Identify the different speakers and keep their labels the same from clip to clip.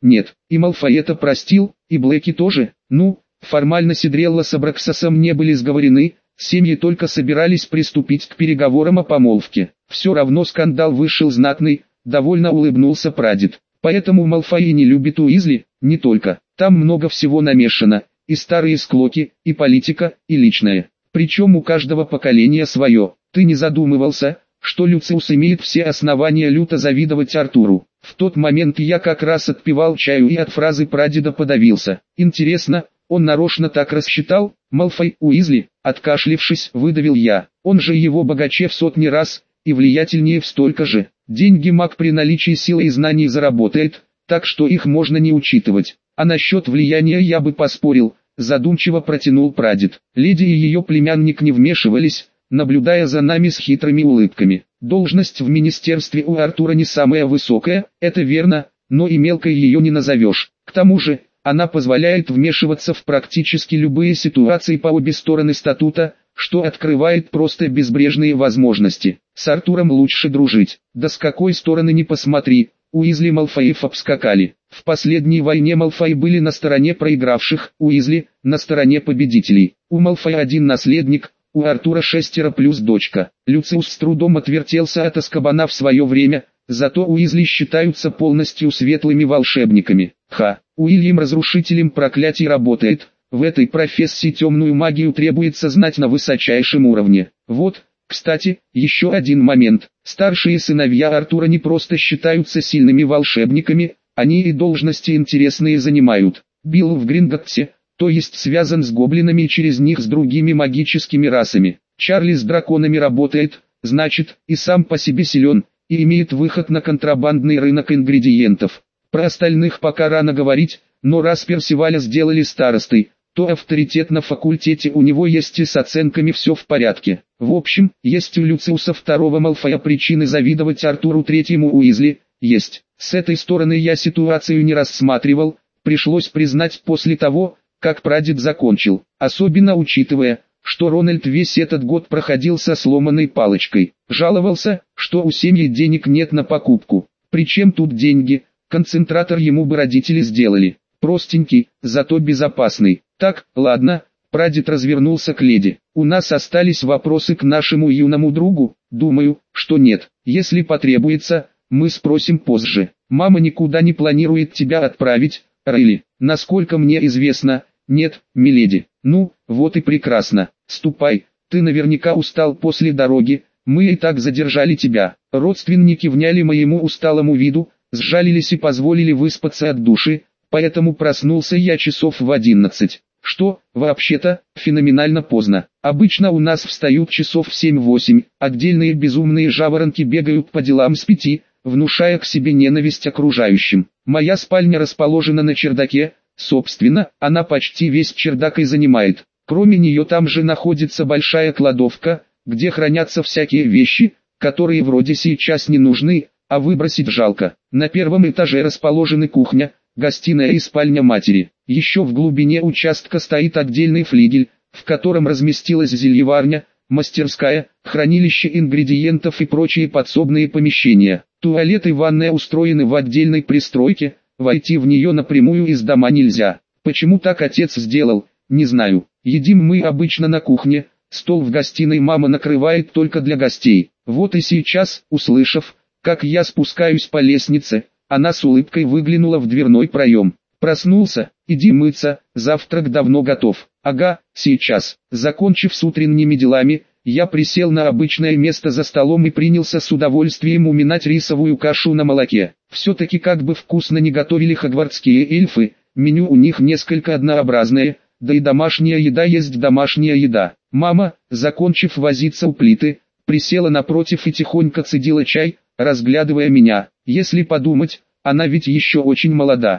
Speaker 1: Нет, и Малфой это простил, и Блэки тоже. Ну, формально Сидрелла с Абраксасом не были сговорены, семьи только собирались приступить к переговорам о помолвке. Все равно скандал вышел знатный, довольно улыбнулся прадед. Поэтому Малфой и не любит Уизли, не только. Там много всего намешано, и старые склоки, и политика, и личное. Причем у каждого поколения свое. Ты не задумывался, что Люциус имеет все основания люто завидовать Артуру? В тот момент я как раз отпивал чаю и от фразы прадеда подавился. Интересно, он нарочно так рассчитал? Малфой Уизли, откашлившись, выдавил я. Он же его богаче в сотни раз, и влиятельнее в столько же. Деньги маг при наличии силы и знаний заработает, так что их можно не учитывать. А насчет влияния я бы поспорил, задумчиво протянул прадед. Леди и ее племянник не вмешивались, наблюдая за нами с хитрыми улыбками. Должность в министерстве у Артура не самая высокая, это верно, но и мелкой ее не назовешь. К тому же, она позволяет вмешиваться в практически любые ситуации по обе стороны статута, что открывает просто безбрежные возможности. С Артуром лучше дружить. Да с какой стороны ни посмотри, Уизли Малфоев обскакали. В последней войне Малфои были на стороне проигравших, Уизли – на стороне победителей. У Малфоя один наследник, у Артура 6 плюс дочка. Люциус с трудом отвертелся от Азкабана в свое время, зато Уизли считаются полностью светлыми волшебниками. Уильям разрушителем проклятий работает. В этой профессии темную магию требуется знать на высочайшем уровне. Вот, кстати, еще один момент. Старшие сыновья Артура не просто считаются сильными волшебниками, они и должности интересные занимают. Билл в Гринготте, то есть связан с гоблинами и через них с другими магическими расами. Чарли с драконами работает, значит, и сам по себе силен, и имеет выход на контрабандный рынок ингредиентов. Про остальных пока рано говорить, но раз Персиваля сделали старостой, то авторитет на факультете у него есть и с оценками все в порядке. В общем, есть у Люциуса второго Малфоя причины завидовать Артуру третьему Уизли, есть. С этой стороны я ситуацию не рассматривал, пришлось признать после того, как прадед закончил, особенно учитывая, что Рональд весь этот год проходил со сломанной палочкой. Жаловался, что у семьи денег нет на покупку. Причем тут деньги, концентратор ему бы родители сделали. Простенький, зато безопасный. Так, ладно, прадед развернулся к леди. У нас остались вопросы к нашему юному другу? Думаю, что нет. Если потребуется, мы спросим позже. Мама никуда не планирует тебя отправить, Рейли. Насколько мне известно, нет, миледи. Ну, вот и прекрасно. Ступай, ты наверняка устал после дороги, мы и так задержали тебя. Родственники вняли моему усталому виду, сжалились и позволили выспаться от души, поэтому проснулся я часов в 11. Что, вообще-то, феноменально поздно. Обычно у нас встают часов в 7-8, отдельные безумные жаворонки бегают по делам с 5, внушая к себе ненависть окружающим. Моя спальня расположена на чердаке, собственно, она почти весь чердак и занимает. Кроме нее там же находится большая кладовка, где хранятся всякие вещи, которые вроде сейчас не нужны, а выбросить жалко. На первом этаже расположены кухня, гостиная и спальня матери. Еще в глубине участка стоит отдельный флигель, в котором разместилась зельеварня, мастерская, хранилище ингредиентов и прочие подсобные помещения. Туалет и ванная устроены в отдельной пристройке, войти в нее напрямую из дома нельзя. Почему так отец сделал, не знаю. Едим мы обычно на кухне, стол в гостиной мама накрывает только для гостей. Вот и сейчас, услышав, как я спускаюсь по лестнице, она с улыбкой выглянула в дверной проем. Проснулся, иди мыться, завтрак давно готов. Ага, сейчас. Закончив с утренними делами, я присел на обычное место за столом и принялся с удовольствием уминать рисовую кашу на молоке. Все-таки как бы вкусно не готовили хогвартские эльфы, меню у них несколько однообразное, да и домашняя еда есть домашняя еда. Мама, закончив возиться у плиты, присела напротив и тихонько цедила чай, разглядывая меня. Если подумать, она ведь еще очень молода,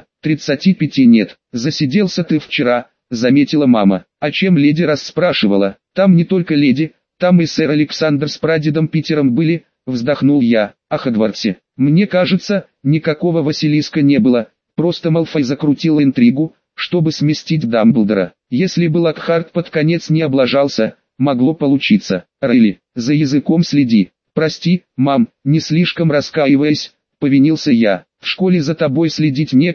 Speaker 1: 35 нет. Засиделся ты вчера, заметила мама. О чем леди расспрашивала? Там не только леди, там и сэр Александр с прадедом Питером были, вздохнул я. О Хогвартсе. Мне кажется, никакого Василиска не было, просто Малфой закрутил интригу, чтобы сместить Дамблдора. Если бы Локхарт под конец не облажался, могло получиться. Рейли, за языком следи. Прости, мам, не слишком раскаиваясь, повинился я. В школе за тобой следить некому,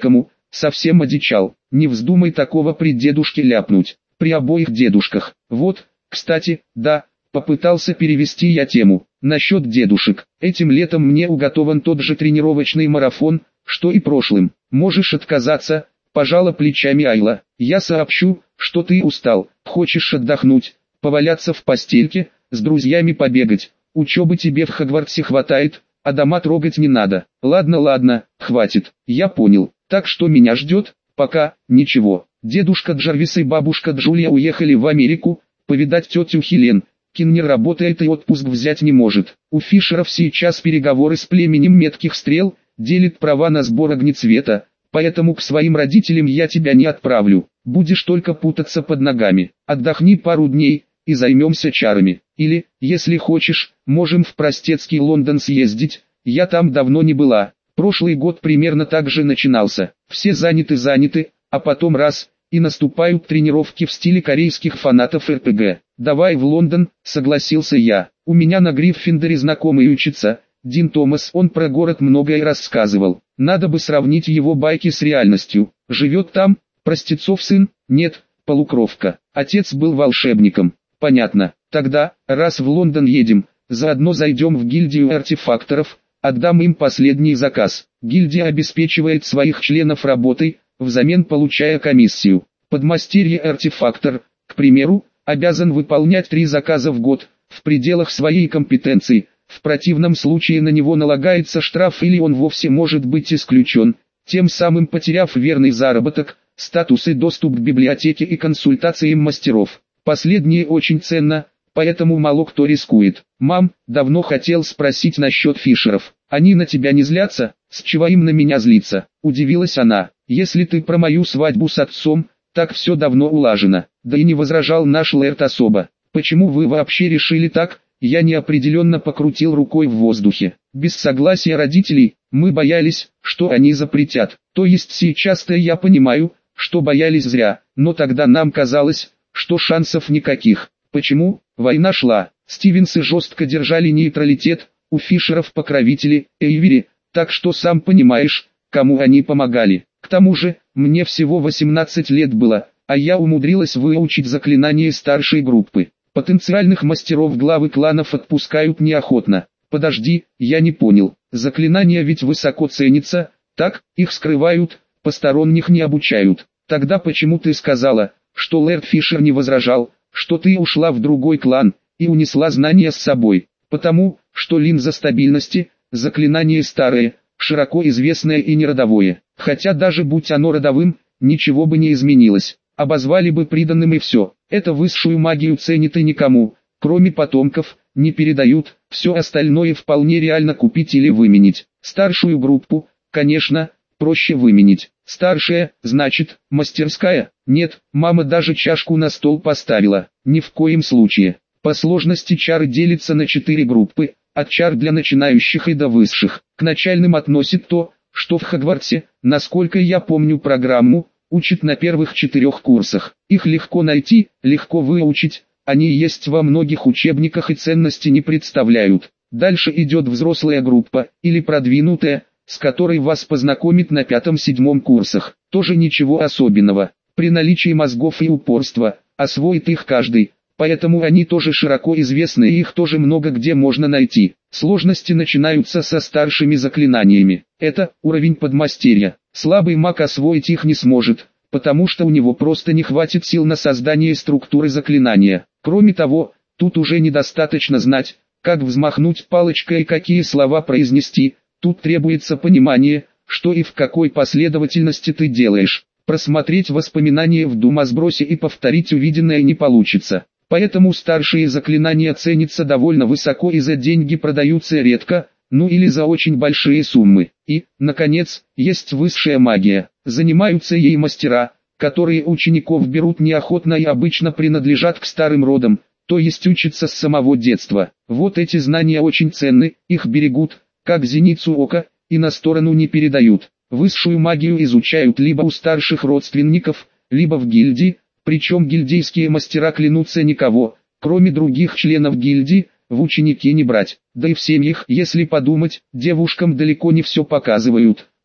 Speaker 1: совсем одичал. Не вздумай такого при дедушке ляпнуть. При обоих дедушках. Вот, кстати, да, попытался перевести я тему. Насчет дедушек. Этим летом мне уготован тот же тренировочный марафон, что и прошлым. Можешь отказаться, пожала плечами Айла. Я сообщу, что ты устал, хочешь отдохнуть, поваляться в постельке, с друзьями побегать. Учебы тебе в Хогвартсе хватает, а дома трогать не надо. Ладно, хватит, я понял. Так что меня ждет? Пока, ничего. Дедушка Джарвис и бабушка Джулия уехали в Америку, повидать тетю Хелен. Кин не работает и отпуск взять не может. У Фишеров сейчас переговоры с племенем метких стрел, делит права на сбор огнецвета, поэтому к своим родителям я тебя не отправлю. Будешь только путаться под ногами. Отдохни пару дней, и займемся чарами. Или, если хочешь, можем в простецкий Лондон съездить, я там давно не была. Прошлый год примерно так же начинался. Все заняты, а потом раз, и наступают тренировки в стиле корейских фанатов РПГ. «Давай в Лондон», согласился я. «У меня на Гриффиндоре знакомый учится, Дин Томас, он про город многое рассказывал. Надо бы сравнить его байки с реальностью. Живет там, простецов сын? Нет, полукровка. Отец был волшебником». «Понятно. Тогда, раз в Лондон едем, заодно зайдем в гильдию артефакторов, отдам им последний заказ. Гильдия обеспечивает своих членов работой, взамен получая комиссию. Подмастерье-артефактор, к примеру, обязан выполнять 3 заказа в год, в пределах своей компетенции, в противном случае на него налагается штраф или он вовсе может быть исключен, тем самым потеряв верный заработок, статус и доступ к библиотеке и консультациям мастеров. Последнее очень ценно, поэтому мало кто рискует. Мам, давно хотел спросить насчет Фишеров. Они на тебя не злятся? С чего им на меня злиться? Удивилась она. Если ты про мою свадьбу с отцом, так все давно улажено. Да и не возражал наш Лэрд особо. Почему вы вообще решили так? Я неопределенно покрутил рукой в воздухе. Без согласия родителей, мы боялись, что они запретят. То есть сейчас-то я понимаю, что боялись зря, но тогда нам казалось, что шансов никаких. Почему? Война шла, Стивенсы жестко держали нейтралитет, у Фишеров покровители, Эйвери, так что сам понимаешь, кому они помогали. К тому же, мне всего 18 лет было, а я умудрилась выучить заклинание старшей группы. Потенциальных мастеров главы кланов отпускают неохотно. Подожди, я не понял, заклинания ведь высоко ценятся, так, их скрывают, посторонних не обучают. Тогда почему ты сказала, что Лэрд Фишер не возражал, что ты ушла в другой клан, и унесла знания с собой? Потому, что линза стабильности, заклинание старое, широко известное и неродовое. Хотя даже будь оно родовым, ничего бы не изменилось. Обозвали бы приданным и все. Это высшую магию ценит и никому, кроме потомков, не передают. Все остальное вполне реально купить или выменить. Старшую группу, конечно, проще выменить. Старшая, значит, мастерская? Нет, мама даже чашку на стол поставила. Ни в коем случае. По сложности чары делятся на 4 группы, от чар для начинающих и до высших. К начальным относит то, что в Хогвартсе, насколько я помню программу, учат на первых 4 курсах. Их легко найти, легко выучить, они есть во многих учебниках и ценности не представляют. Дальше идет взрослая группа, или продвинутая, с которой вас познакомит на 5-7 курсах. Тоже ничего особенного. При наличии мозгов и упорства, освоит их каждый. Поэтому они тоже широко известны и их тоже много где можно найти. Сложности начинаются со старшими заклинаниями. Это уровень подмастерья. Слабый маг освоить их не сможет, потому что у него просто не хватит сил на создание структуры заклинания. Кроме того, тут уже недостаточно знать, как взмахнуть палочкой и какие слова произнести. Тут требуется понимание, что и в какой последовательности ты делаешь. Просмотреть воспоминания в думосбросе и повторить увиденное не получится. Поэтому старшие заклинания ценятся довольно высоко и за деньги продаются редко, ну или за очень большие суммы. И, наконец, есть высшая магия. Занимаются ей мастера, которые учеников берут неохотно и обычно принадлежат к старым родам, то есть учатся с самого детства. Вот эти знания очень ценны, их берегут, как зеницу ока, и на сторону не передают. Высшую магию изучают либо у старших родственников, либо в гильдии, причем гильдейские мастера клянутся никого, кроме других членов гильдии, в ученики не брать. Да и в семьях, если подумать, девушкам далеко не все показывают,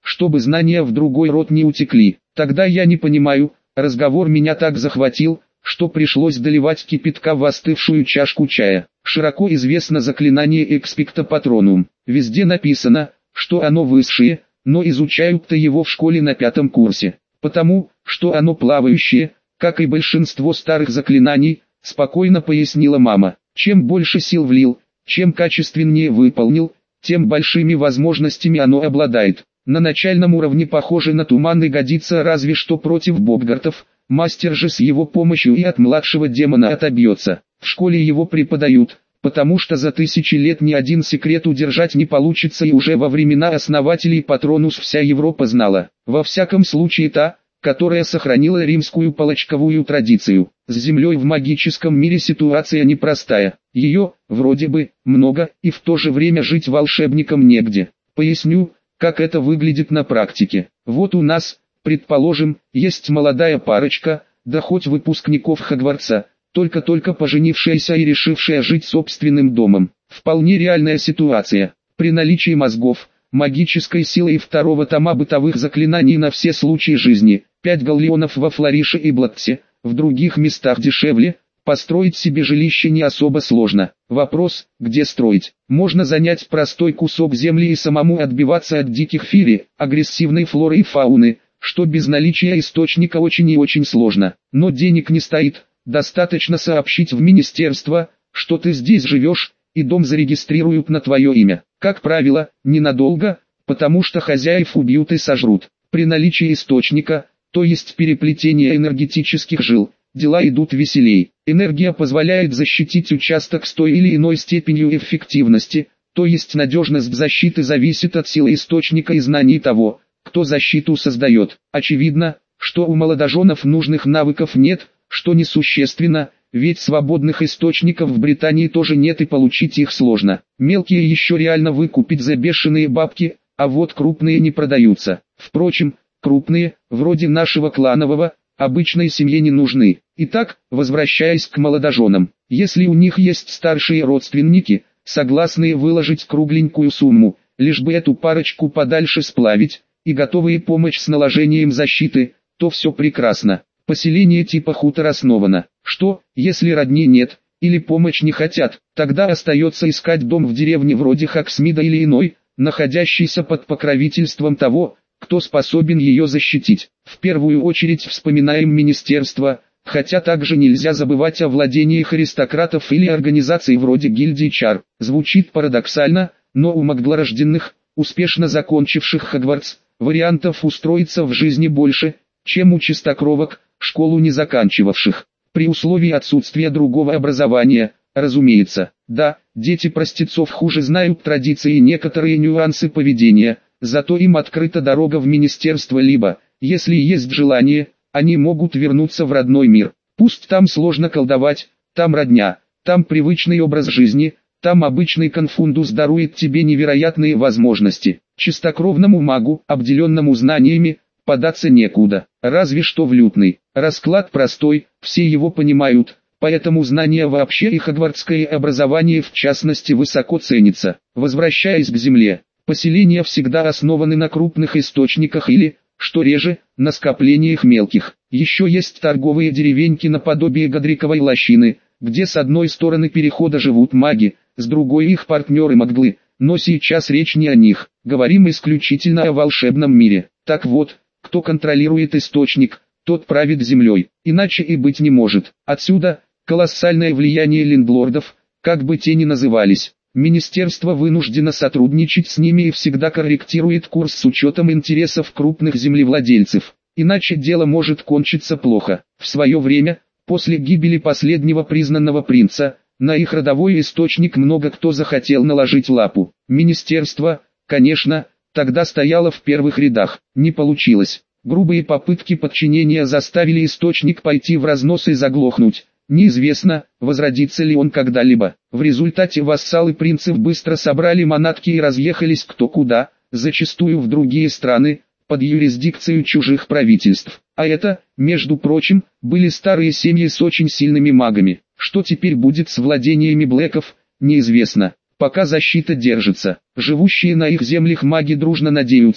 Speaker 1: чтобы знания в другой род не утекли. Тогда я не понимаю, разговор меня так захватил, что пришлось доливать кипятка в остывшую чашку чая. Широко известно заклинание «Экспекто Патронум». Везде написано, что оно высшее, но изучают-то его в школе на 5 курсе. Потому, что оно плавающее, как и большинство старых заклинаний, спокойно пояснила мама. Чем больше сил влил, чем качественнее выполнил, тем большими возможностями оно обладает. На начальном уровне похоже на туман и годится разве что против боггартов, мастер же с его помощью и от младшего демона отобьется. В школе его преподают, потому что за 1000 лет ни один секрет удержать не получится, и уже во времена основателей Патронус вся Европа знала. Во всяком случае та, которая сохранила римскую палочковую традицию. С землей в магическом мире ситуация непростая. Ее, вроде бы, много, и в то же время жить волшебникам негде. Поясню, как это выглядит на практике. Вот у нас, предположим, есть молодая парочка, да хоть выпускников Хогвартса, только-только поженившаяся и решившая жить собственным домом. Вполне реальная ситуация. При наличии мозгов, магической силы и 2 тома бытовых заклинаний на все случаи жизни, 5 галлеонов во Флорише и Блатце, в других местах дешевле, построить себе жилище не особо сложно. Вопрос, где строить. Можно занять простой кусок земли и самому отбиваться от диких фири, агрессивной флоры и фауны, что без наличия источника очень и очень сложно. Но денег не стоит, достаточно сообщить в министерство, что ты здесь живешь, и дом зарегистрируют на твое имя. Как правило, ненадолго, потому что хозяев убьют и сожрут. При наличии источника, то есть переплетения энергетических жил, дела идут веселей. Энергия позволяет защитить участок с той или иной степенью эффективности, то есть надежность защиты зависит от силы источника и знаний того, кто защиту создает. Очевидно, что у молодоженов нужных навыков нет, что несущественно, ведь свободных источников в Британии тоже нет и получить их сложно. Мелкие еще реально выкупить за бешеные бабки, а вот крупные не продаются. Впрочем, крупные, вроде нашего кланового, обычной семье не нужны. Итак, возвращаясь к молодоженам, если у них есть старшие родственники, согласные выложить кругленькую сумму, лишь бы эту парочку подальше сплавить, и готовые помочь с наложением защиты, то все прекрасно. Поселение типа хутор основано. Что, если родни нет, или помощь не хотят, тогда остается искать дом в деревне вроде Хоксмида или иной, находящийся под покровительством того, кто способен ее защитить. В первую очередь вспоминаем министерство, хотя также нельзя забывать о владениях аристократов или организаций вроде гильдии чар. Звучит парадоксально, но у маглорожденных, успешно закончивших Хогвартс, вариантов устроиться в жизни больше, чем у чистокровок, школу не заканчивавших. При условии отсутствия другого образования, разумеется. Да, дети простецов хуже знают традиции и некоторые нюансы поведения, зато им открыта дорога в министерство, либо, если есть желание, они могут вернуться в родной мир. Пусть там сложно колдовать, там родня, там привычный образ жизни, там обычный конфундус дарует тебе невероятные возможности. Чистокровному магу, обделенному знаниями, податься некуда, разве что в лютный. Расклад простой, все его понимают, поэтому знания вообще и хогвартское образование в частности высоко ценится. Возвращаясь к земле, поселения всегда основаны на крупных источниках или, что реже, на скоплениях мелких. Еще есть торговые деревеньки наподобие Годриковой лощины, где с одной стороны перехода живут маги, с другой их партнеры-маглы, но сейчас речь не о них, говорим исключительно о волшебном мире. Так вот, кто контролирует источник, тот правит землей, иначе и быть не может. Отсюда, колоссальное влияние лендлордов, как бы те ни назывались. Министерство вынуждено сотрудничать с ними и всегда корректирует курс с учетом интересов крупных землевладельцев. Иначе дело может кончиться плохо. В свое время, после гибели последнего признанного принца, на их родовой источник много кто захотел наложить лапу. Министерство, конечно, тогда стояло в первых рядах. Не получилось. Грубые попытки подчинения заставили источник пойти в разнос и заглохнуть. Неизвестно, возродится ли он когда-либо. В результате вассалы принцев быстро собрали манатки и разъехались кто куда, зачастую в другие страны, под юрисдикцию чужих правительств. А это, между прочим, были старые семьи с очень сильными магами. Что теперь будет с владениями Блэков, неизвестно. Пока защита держится, живущие на их землях маги дружно надеются,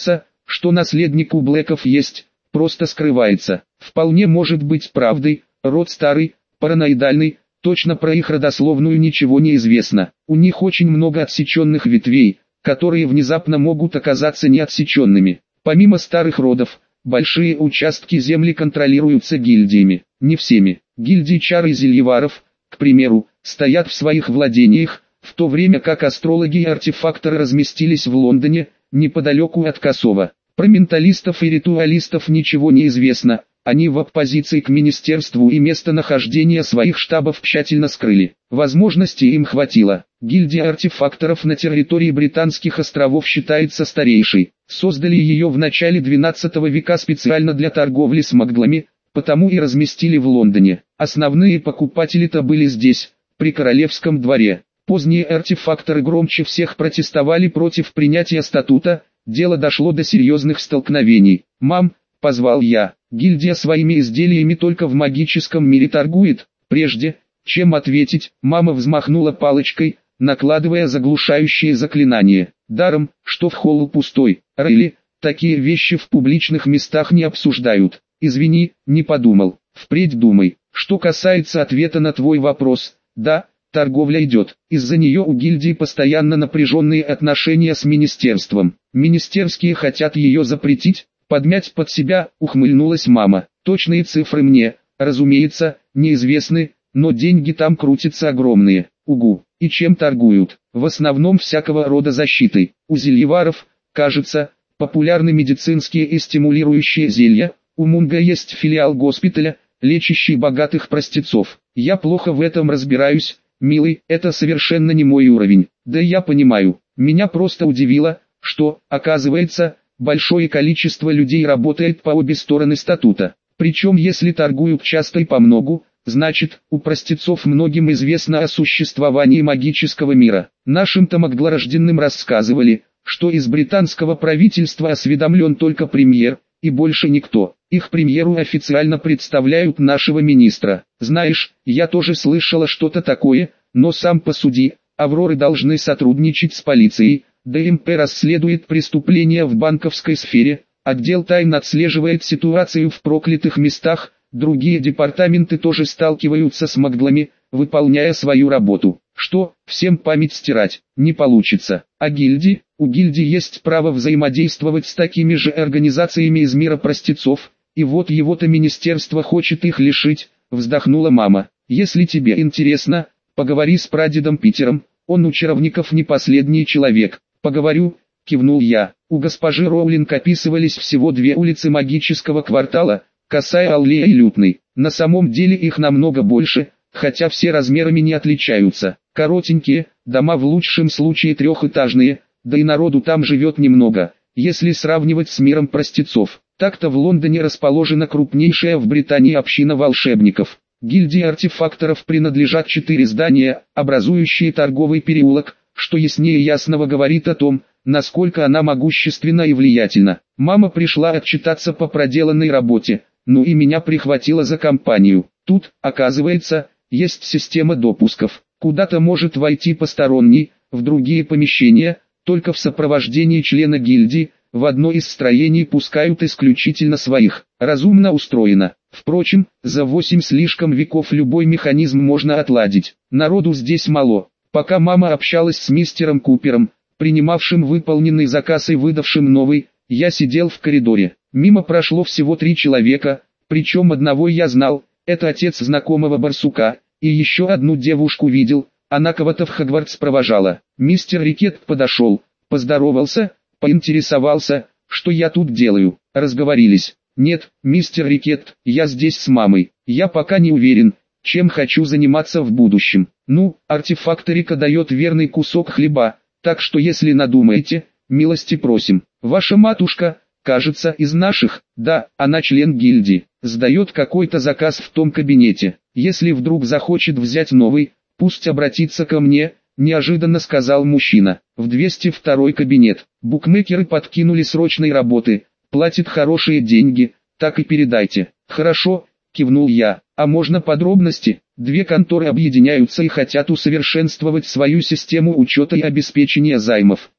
Speaker 1: что наследник у Блэков есть, просто скрывается. Вполне может быть правдой, род старый, параноидальный, точно про их родословную ничего не известно. У них очень много отсеченных ветвей, которые внезапно могут оказаться неотсеченными. Помимо старых родов, большие участки земли контролируются гильдиями. Не всеми. Гильдии чар и зельеваров, к примеру, стоят в своих владениях, в то время как астрологи и артефакторы разместились в Лондоне, неподалеку от Косово. Про менталистов и ритуалистов ничего не известно, они в оппозиции к министерству и местонахождение своих штабов тщательно скрыли. Возможностей им хватило. Гильдия артефакторов на территории Британских островов считается старейшей. Создали ее в начале 12 века специально для торговли с маглами, потому и разместили в Лондоне. Основные покупатели-то были здесь, при королевском дворе. Поздние артефакторы громче всех протестовали против принятия статута, дело дошло до серьезных столкновений. «Мам», — позвал я, — «гильдия своими изделиями только в магическом мире торгует». Прежде, чем ответить, мама взмахнула палочкой, накладывая заглушающее заклинание. Даром, что в холл пустой. Рейли, такие вещи в публичных местах не обсуждают. Извини, не подумал. Впредь думай. Что касается ответа на твой вопрос, да, торговля идет. Из-за нее у гильдии постоянно напряженные отношения с министерством. Министерские хотят ее запретить, подмять под себя, ухмыльнулась мама. Точные цифры мне, разумеется, неизвестны, но деньги там крутятся огромные. Угу. И чем торгуют? В основном всякого рода защитой. У зельеваров, кажется, популярны медицинские и стимулирующие зелья. У Мунга есть филиал госпиталя, лечащий богатых простецов. Я плохо в этом разбираюсь, милый, это совершенно не мой уровень. Да я понимаю, меня просто удивило, что, оказывается, большое количество людей работает по обе стороны статута. Причем если торгуют часто и помногу, значит, у простецов многим известно о существовании магического мира. Нашим-то маглорожденным рассказывали, что из британского правительства осведомлен только премьер, и больше никто. Их премьеру официально представляют нашего министра. Знаешь, я тоже слышала что-то такое, но сам посуди, Авроры должны сотрудничать с полицией, ДМП расследует преступления в банковской сфере, отдел тайн отслеживает ситуацию в проклятых местах, другие департаменты тоже сталкиваются с маглами, выполняя свою работу. Что, всем память стирать, не получится. А гильдии? У гильдии есть право взаимодействовать с такими же организациями из мира простецов, и вот его-то министерство хочет их лишить, вздохнула мама. Если тебе интересно, поговори с прадедом Питером, он у чаровников не последний человек. Поговорю, кивнул я. У госпожи Роулинг описывались всего 2 улицы магического квартала, Косая аллея и Лютный. На самом деле их намного больше, хотя все размерами не отличаются. Коротенькие, дома в лучшем случае 3-этажные, да и народу там живет немного, если сравнивать с миром простецов. Так-то в Лондоне расположена крупнейшая в Британии община волшебников. Гильдии артефакторов принадлежат 4 здания, образующие торговый переулок, что яснее ясного говорит о том, насколько она могущественна и влиятельна. Мама пришла отчитаться по проделанной работе, ну и меня прихватила за компанию. Тут, оказывается, есть система допусков. Куда-то может войти посторонний, в другие помещения, только в сопровождении члена гильдии, в одно из строений пускают исключительно своих. Разумно устроено. Впрочем, за 8 слишком веков любой механизм можно отладить. Народу здесь мало. Пока мама общалась с мистером Купером, принимавшим выполненный заказ и выдавшим новый, я сидел в коридоре. Мимо прошло всего 3 человека, причем одного я знал, это отец знакомого барсука, и еще одну девушку видел, она кого-то в Хогвартс провожала. Мистер Рикет подошел, поздоровался, поинтересовался, что я тут делаю. Разговорились. Нет, мистер Рикет, я здесь с мамой, я пока не уверен, чем хочу заниматься в будущем. Ну, артефакторика дает верный кусок хлеба, так что если надумаете, милости просим. Ваша матушка, кажется, из наших, да, она член гильдии, сдает какой-то заказ в том кабинете. Если вдруг захочет взять новый, пусть обратится ко мне, неожиданно сказал мужчина. В 202 кабинет. Букмекеры подкинули срочной работы, платят хорошие деньги, так и передайте. Хорошо, кивнул я. А можно подробности? 2 конторы объединяются и хотят усовершенствовать свою систему учета и обеспечения займов.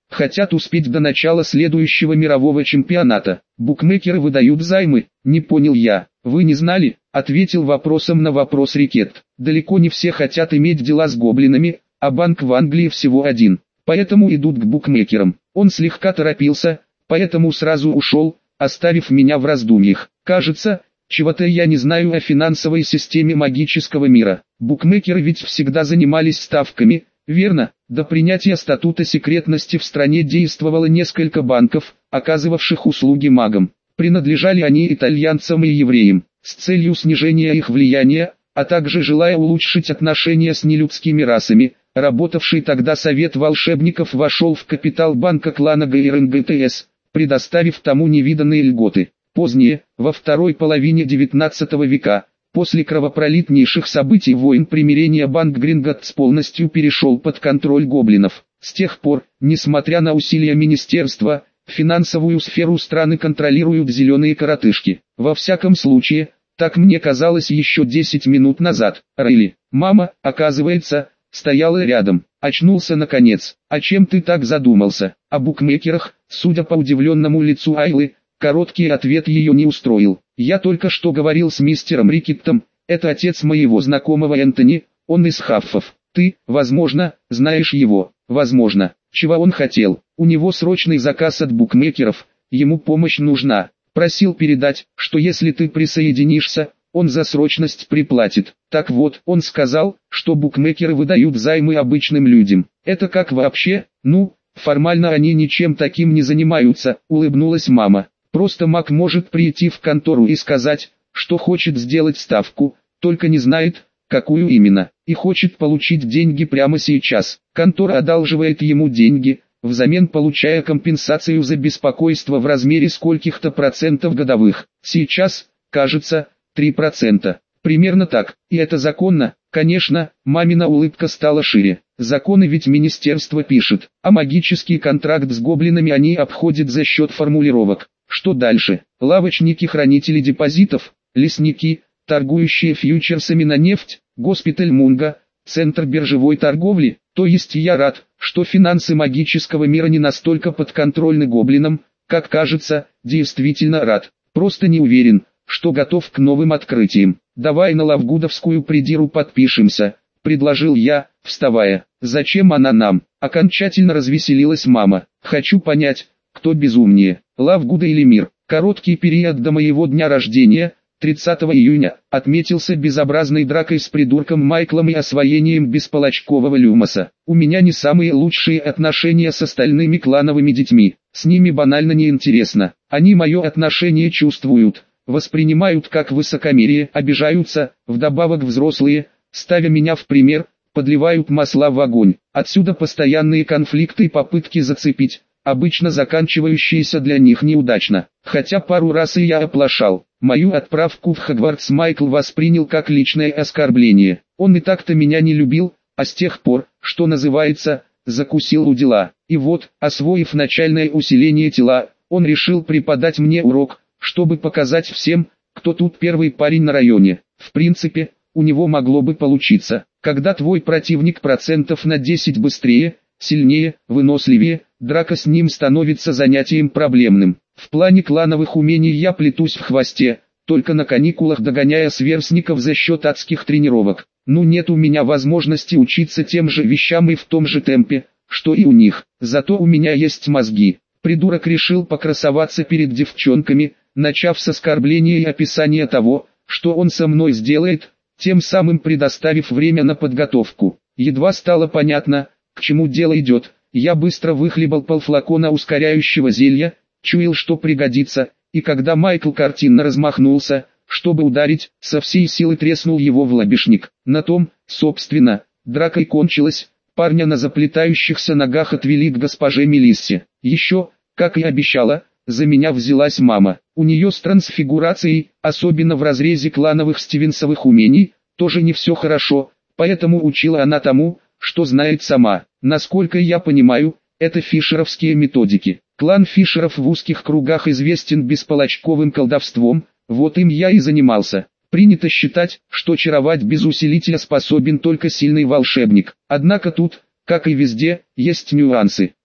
Speaker 1: Хотят успеть до начала следующего мирового чемпионата. Букмекеры выдают займы, не понял я. Вы не знали? Ответил вопросом на вопрос Рикетт. Далеко не все хотят иметь дела с гоблинами, а банк в Англии всего один. Поэтому идут к букмекерам. Он слегка торопился, поэтому сразу ушел, оставив меня в раздумьях. Кажется, чего-то я не знаю о финансовой системе магического мира. Букмекеры ведь всегда занимались ставками, верно? До принятия статута секретности в стране действовало несколько банков, оказывавших услуги магам. Принадлежали они итальянцам и евреям, с целью снижения их влияния, а также желая улучшить отношения с нелюдскими расами. Работавший тогда совет волшебников вошел в капитал банка клана ГРНГТС, предоставив тому невиданные льготы. Позднее, во второй половине XIX века, после кровопролитнейших событий войн примирения банк Гринготтс полностью перешел под контроль гоблинов. С тех пор, несмотря на усилия министерства, финансовую сферу страны контролируют зеленые коротышки. Во всяком случае, так мне казалось еще 10 минут назад. Райли, мама, оказывается, стояла рядом. Очнулся наконец. «А чем ты так задумался?» «О букмекерах», судя по удивленному лицу Айлы, короткий ответ ее не устроил. «Я только что говорил с мистером Рикеттом, это отец моего знакомого Энтони, он из Хаффов. Ты, возможно, знаешь его, возможно. Чего он хотел? У него срочный заказ от букмекеров, ему помощь нужна. Просил передать, что если ты присоединишься, он за срочность приплатит. Так вот, он сказал, что букмекеры выдают займы обычным людям. Это как вообще? Ну, формально они ничем таким не занимаются», улыбнулась мама. «Просто маг может прийти в контору и сказать, что хочет сделать ставку, только не знает, какую именно, и хочет получить деньги прямо сейчас. Контора одалживает ему деньги, взамен получая компенсацию за беспокойство в размере скольких-то процентов годовых. Сейчас, кажется, 3%. Примерно так. И это законно?» Конечно, мамина улыбка стала шире. Законы ведь министерство пишет, а магический контракт с гоблинами они обходят за счет формулировок. Что дальше? Лавочники-хранители депозитов, лесники, торгующие фьючерсами на нефть, госпиталь Мунга, центр биржевой торговли. То есть я рад, что финансы магического мира не настолько подконтрольны гоблинам, как кажется, действительно рад. Просто не уверен, что готов к новым открытиям. «Давай на Лавгудовскую придиру подпишемся», — предложил я, вставая. «Зачем она нам?» — окончательно развеселилась мама. «Хочу понять, кто безумнее, Лавгуда или мир». Короткий период до моего дня рождения, 30 июня, отметился безобразной дракой с придурком Майклом и освоением бесполочкового люмоса. У меня не самые лучшие отношения с остальными клановыми детьми, с ними банально неинтересно. Они мое отношение чувствуют, воспринимают как высокомерие, обижаются, вдобавок взрослые, ставя меня в пример, подливают масла в огонь. Отсюда постоянные конфликты и попытки зацепить, обычно заканчивающиеся для них неудачно. Хотя пару раз и я оплошал. Мою отправку в Хогвартс Майкл воспринял как личное оскорбление. Он и так-то меня не любил, а с тех пор, что называется, закусил у дела. И вот, освоив начальное усиление тела, он решил преподать мне урок, чтобы показать всем, кто тут первый парень на районе. В принципе, у него могло бы получиться. Когда твой противник процентов на 10 быстрее, сильнее, выносливее, драка с ним становится занятием проблемным. В плане клановых умений я плетусь в хвосте, только на каникулах догоняя сверстников за счет адских тренировок. Ну нет у меня возможности учиться тем же вещам и в том же темпе, что и у них. Зато у меня есть мозги. Придурок решил покрасоваться перед девчонками, начав с оскорбления и описания того, что он со мной сделает, тем самым предоставив время на подготовку. Едва стало понятно, к чему дело идет, я быстро выхлебал полфлакона ускоряющего зелья, чуял, что пригодится, и когда Майкл картинно размахнулся, чтобы ударить, со всей силы треснул его в лобешник. На том, собственно, драка и кончилась, парня на заплетающихся ногах отвели к госпоже Мелиссе. Еще, как и обещала, за меня взялась мама. У нее с трансфигурацией, особенно в разрезе клановых стивенсовых умений, тоже не все хорошо, поэтому учила она тому, что знает сама. Насколько я понимаю, это фишеровские методики. Клан Фишеров в узких кругах известен бесполочковым колдовством, вот им я и занимался. Принято считать, что чаровать без усилителя способен только сильный волшебник. Однако тут, как и везде, есть нюансы.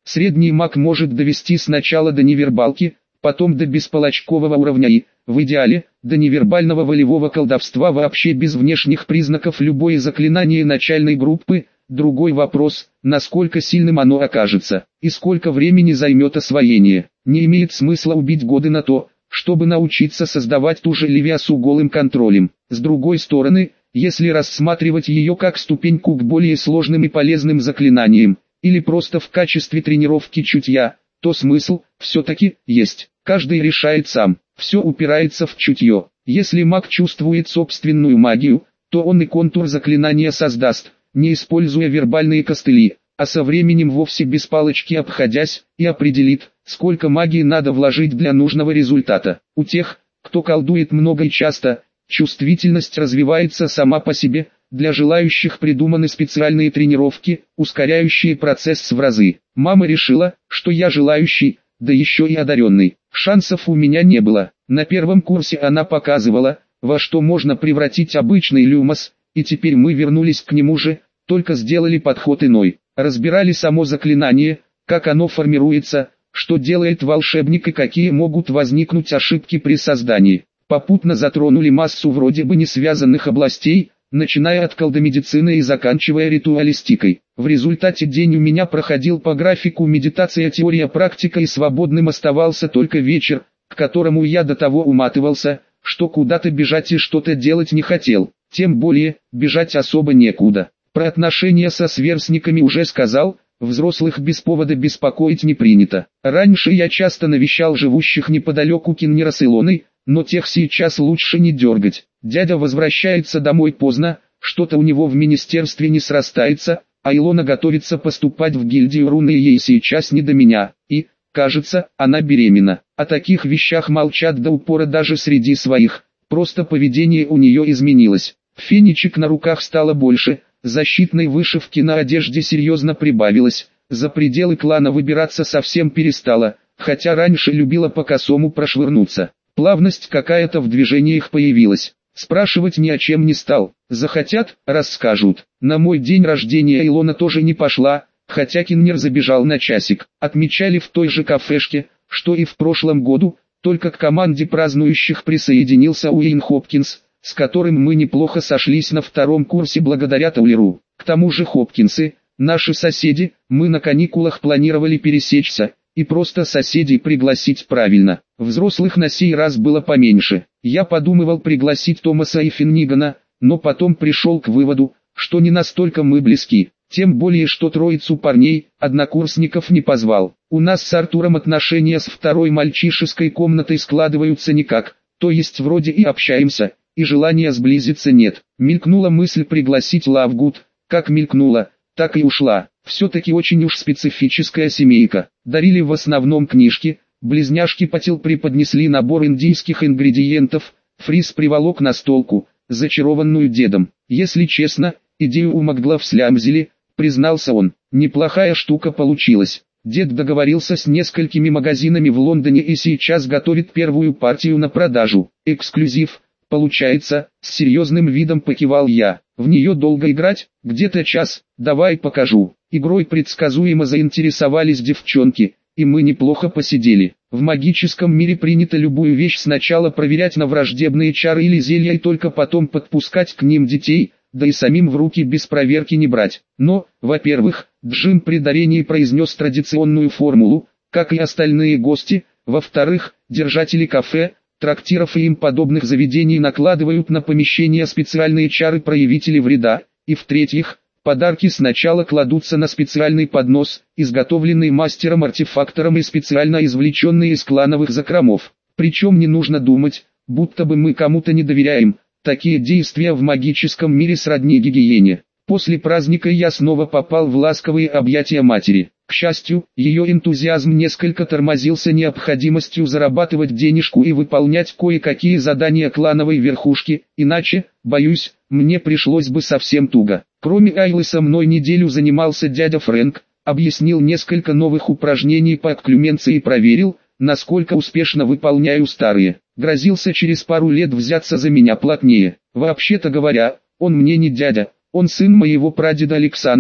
Speaker 1: Средний маг может довести сначала до невербалки, потом до бесполочкового уровня и, в идеале, до невербального волевого колдовства вообще без внешних признаков любое заклинание начальной группы. Другой вопрос, насколько сильным оно окажется, и сколько времени займет освоение. Не имеет смысла убить годы на то, чтобы научиться создавать ту же Левиасу голым контролем. С другой стороны, если рассматривать ее как ступеньку к более сложным и полезным заклинаниям, или просто в качестве тренировки чутья, то смысл все-таки есть. Каждый решает сам, все упирается в чутье. Если маг чувствует собственную магию, то он и контур заклинания создаст, не используя вербальные костыли, а со временем вовсе без палочки обходясь, и определит, сколько магии надо вложить для нужного результата. У тех, кто колдует много и часто, чувствительность развивается сама по себе, для желающих придуманы специальные тренировки, ускоряющие процесс в разы. Мама решила, что я желающий, да еще и одаренный. Шансов у меня не было. На первом курсе она показывала, во что можно превратить обычный люмос, и теперь мы вернулись к нему же, только сделали подход иной. Разбирали само заклинание, как оно формируется, что делает волшебник и какие могут возникнуть ошибки при создании. Попутно затронули массу вроде бы не связанных областей, начиная от колдомедицины и заканчивая ритуалистикой. В результате день у меня проходил по графику медитация, теория, практика, и свободным оставался только вечер, к которому я до того уматывался, что куда-то бежать и что-то делать не хотел. Тем более, бежать особо некуда. Про отношения со сверстниками уже сказал, взрослых без повода беспокоить не принято. Раньше я часто навещал живущих неподалеку Киннера с Илоной, но тех сейчас лучше не дергать. Дядя возвращается домой поздно, что-то у него в министерстве не срастается, а Илона готовится поступать в гильдию руны, и ей сейчас не до меня. И, кажется, она беременна. О таких вещах молчат до упора даже среди своих, просто поведение у нее изменилось. Фенечек на руках стало больше, защитной вышивки на одежде серьезно прибавилось, за пределы клана выбираться совсем перестала, хотя раньше любила по косому прошвырнуться. Плавность какая-то в движениях появилась. Спрашивать ни о чем не стал. Захотят, расскажут. На мой день рождения Илона тоже не пошла, хотя Киннер забежал на часик. Отмечали в той же кафешке, что и в прошлом году, только к команде празднующих присоединился Уэйн Хопкинс, с которым мы неплохо сошлись на втором курсе благодаря Таулеру. К тому же Хопкинсы, наши соседи, мы на каникулах планировали пересечься, и просто соседей пригласить правильно. Взрослых на сей раз было поменьше. Я подумывал пригласить Томаса и Финнигана, но потом пришел к выводу, что не настолько мы близки. Тем более, что троицу парней, однокурсников, не позвал. У нас с Артуром отношения с второй мальчишеской комнатой складываются никак, то есть вроде и общаемся, и желания сблизиться нет. Мелькнула мысль пригласить Лавгуд, как мелькнула, так и ушла. Все-таки очень уж специфическая семейка. Дарили в основном книжки, близняшки Патил преподнесли набор индийских ингредиентов, Фрис приволок настолку, зачарованную дедом. Если честно, идею у Макглав слямзили, признался он. Неплохая штука получилась. Дед договорился с несколькими магазинами в Лондоне и сейчас готовит первую партию на продажу. Эксклюзив, получается, с серьезным видом покивал я. В нее долго играть, где-то час, давай покажу. Игрой предсказуемо заинтересовались девчонки, и мы неплохо посидели. В магическом мире принято любую вещь сначала проверять на враждебные чары или зелья и только потом подпускать к ним детей, да и самим в руки без проверки не брать. Но, во-первых, Джим при дарении произнес традиционную формулу, как и остальные гости, во-вторых, держатели кафе, трактиров и им подобных заведений накладывают на помещения специальные чары проявители вреда, и в-третьих, подарки сначала кладутся на специальный поднос, изготовленный мастером-артефактором и специально извлеченный из клановых закромов. Причем не нужно думать, будто бы мы кому-то не доверяем, такие действия в магическом мире сродни гигиене. После праздника я снова попал в ласковые объятия матери. К счастью, ее энтузиазм несколько тормозился необходимостью зарабатывать денежку и выполнять кое-какие задания клановой верхушки, иначе, боюсь, мне пришлось бы совсем туго. Кроме Айлы со мной неделю занимался дядя Фрэнк, объяснил несколько новых упражнений по окклюменции и проверил, насколько успешно выполняю старые. Грозился через пару лет взяться за меня плотнее. Вообще-то говоря, он мне не дядя, он сын моего прадеда Александра,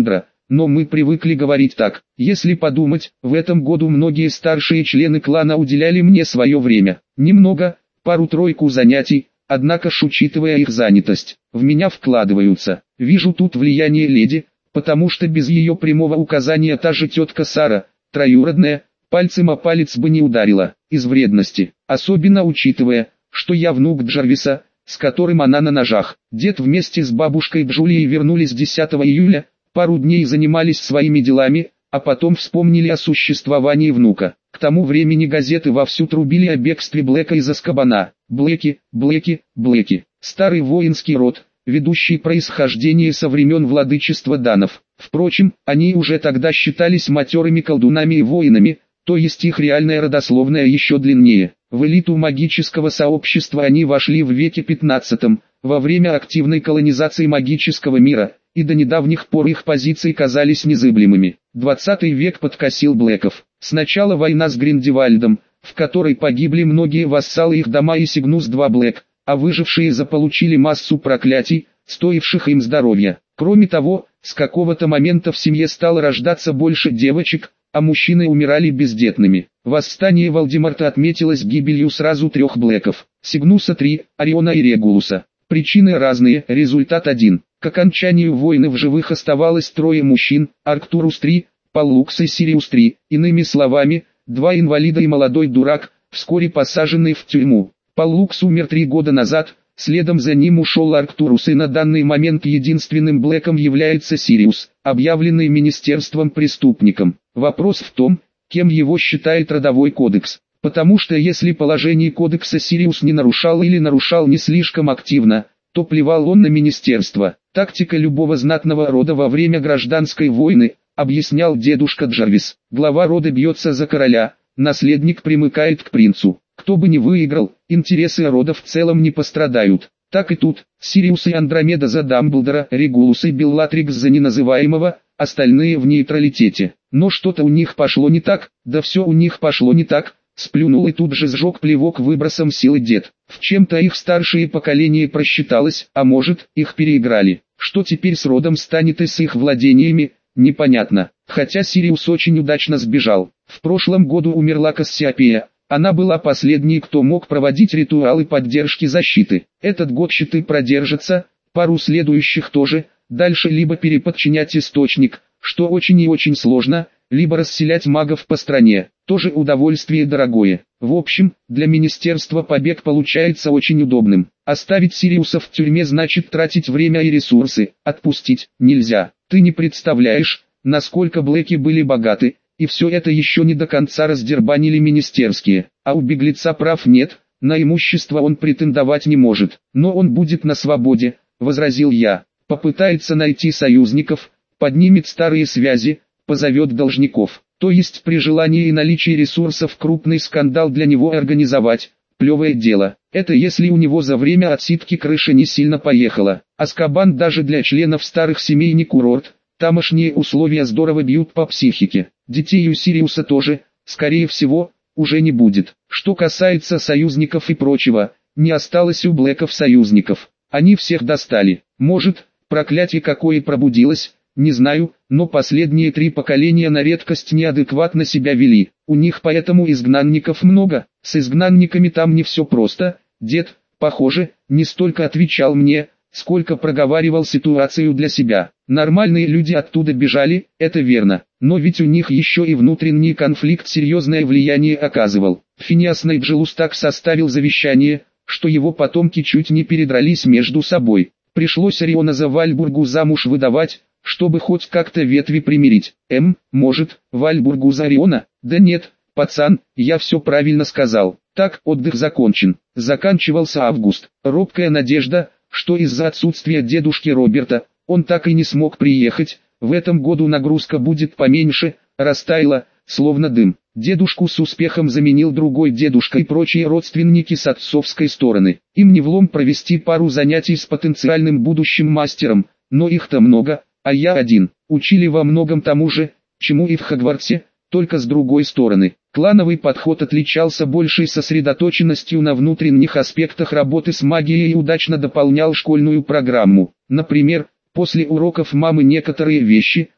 Speaker 1: но мы привыкли говорить так. Если подумать, в этом году многие старшие члены клана уделяли мне свое время. Немного, пару-тройку занятий, однако ж учитывая их занятость, в меня вкладываются. Вижу тут влияние леди, потому что без ее прямого указания та же тетка Сара, троюродная, пальцем о палец бы не ударила, из вредности. Особенно учитывая, что я внук Джарвиса, с которым она на ножах. Дед вместе с бабушкой Джулией вернулись 10 июля, пару дней занимались своими делами, а потом вспомнили о существовании внука. К тому времени газеты вовсю трубили о бегстве Блэка из Азкабана. Блэки, Блэки, Блэки. Старый воинский род, ведущий происхождение со времен владычества данов. Впрочем, они уже тогда считались матерыми колдунами и воинами, то есть их реальная родословная еще длиннее. В элиту магического сообщества они вошли в веке 15, во время активной колонизации магического мира, и до недавних пор их позиции казались незыблемыми. 20 век подкосил Блэков. Сначала война с Гриндевальдом, в которой погибли многие вассалы их дома и Сигнус-2 Блэк, а выжившие заполучили массу проклятий, стоивших им здоровья. Кроме того, с какого-то момента в семье стало рождаться больше девочек, а мужчины умирали бездетными. Восстание Волдеморта отметилось гибелью сразу 3 Блэков, Сигнуса-3, Ориона и Регулуса. Причины разные, результат один. К окончанию войны в живых оставалось 3 мужчин, Арктурус-3, Паллукс и Сириус-3, иными словами, 2 инвалида и молодой дурак, вскоре посаженный в тюрьму. Паллукс умер 3 года назад, следом за ним ушел Арктурус, и на данный момент единственным Блэком является Сириус, объявленный министерством преступником. Вопрос в том, кем его считает родовой кодекс. Потому что если положение кодекса Сириус не нарушал или нарушал не слишком активно, то плевал он на министерство. Тактика любого знатного рода во время гражданской войны, объяснял дедушка Джарвис. Глава рода бьется за короля, наследник примыкает к принцу. Кто бы ни выиграл, интересы рода в целом не пострадают. Так и тут, Сириус и Андромеда за Дамблдора, Регулус и Беллатрикс за неназываемого, остальные в нейтралитете. Но что-то у них пошло не так, да все у них пошло не так. Сплюнул и тут же сжег плевок выбросом силы дед. В чем-то их старшее поколение просчиталось, а может, их переиграли. Что теперь с родом станет и с их владениями, непонятно. Хотя Сириус очень удачно сбежал. В прошлом году умерла Кассиопея. Она была последней, кто мог проводить ритуалы поддержки защиты. Этот год щиты продержатся, пару следующих тоже. Дальше либо переподчинять источник, что очень и очень сложно, либо расселять магов по стране, тоже удовольствие дорогое. В общем, для министерства побег получается очень удобным. Оставить Сириуса в тюрьме значит тратить время и ресурсы, отпустить нельзя. Ты не представляешь, насколько Блэки были богаты, и все это еще не до конца раздербанили министерские. А у беглеца прав нет, на имущество он претендовать не может. Но он будет на свободе, возразил я. Попытается найти союзников, поднимет старые связи, позовет должников. То есть при желании и наличии ресурсов крупный скандал для него организовать. Плевое дело. Это если у него за время отсидки крыша не сильно поехала. Азкабан даже для членов старых семей не курорт. Тамошние условия здорово бьют по психике. Детей у Сириуса тоже, скорее всего, уже не будет. Что касается союзников и прочего, не осталось у Блэков союзников. Они всех достали. Может, проклятие какое пробудилось, не знаю, но последние 3 поколения на редкость неадекватно себя вели. У них поэтому изгнанников много. С изгнанниками там не все просто. Дед, похоже, не столько отвечал мне, сколько проговаривал ситуацию для себя. Нормальные люди оттуда бежали, это верно. Но ведь у них еще и внутренний конфликт серьезное влияние оказывал. Финиас Найджелус так составил завещание, что его потомки чуть не передрались между собой. Пришлось Ориона за Вальбургу замуж выдавать, чтобы хоть как-то ветви примирить. Может, Вальбургу за Ориона? Да нет, пацан, я все правильно сказал. Так, отдых закончен. Заканчивался август. Робкая надежда, что из-за отсутствия дедушки Роберта, он так и не смог приехать. В этом году нагрузка будет поменьше, растаяла, словно дым. Дедушку с успехом заменил другой дедушка и прочие родственники с отцовской стороны. Им не влом провести пару занятий с потенциальным будущим мастером, но их-то много, а я один. Учили во многом тому же, чему и в Хогвартсе, только с другой стороны. Клановый подход отличался большей сосредоточенностью на внутренних аспектах работы с магией и удачно дополнял школьную программу. Например, после уроков мамы некоторые вещи,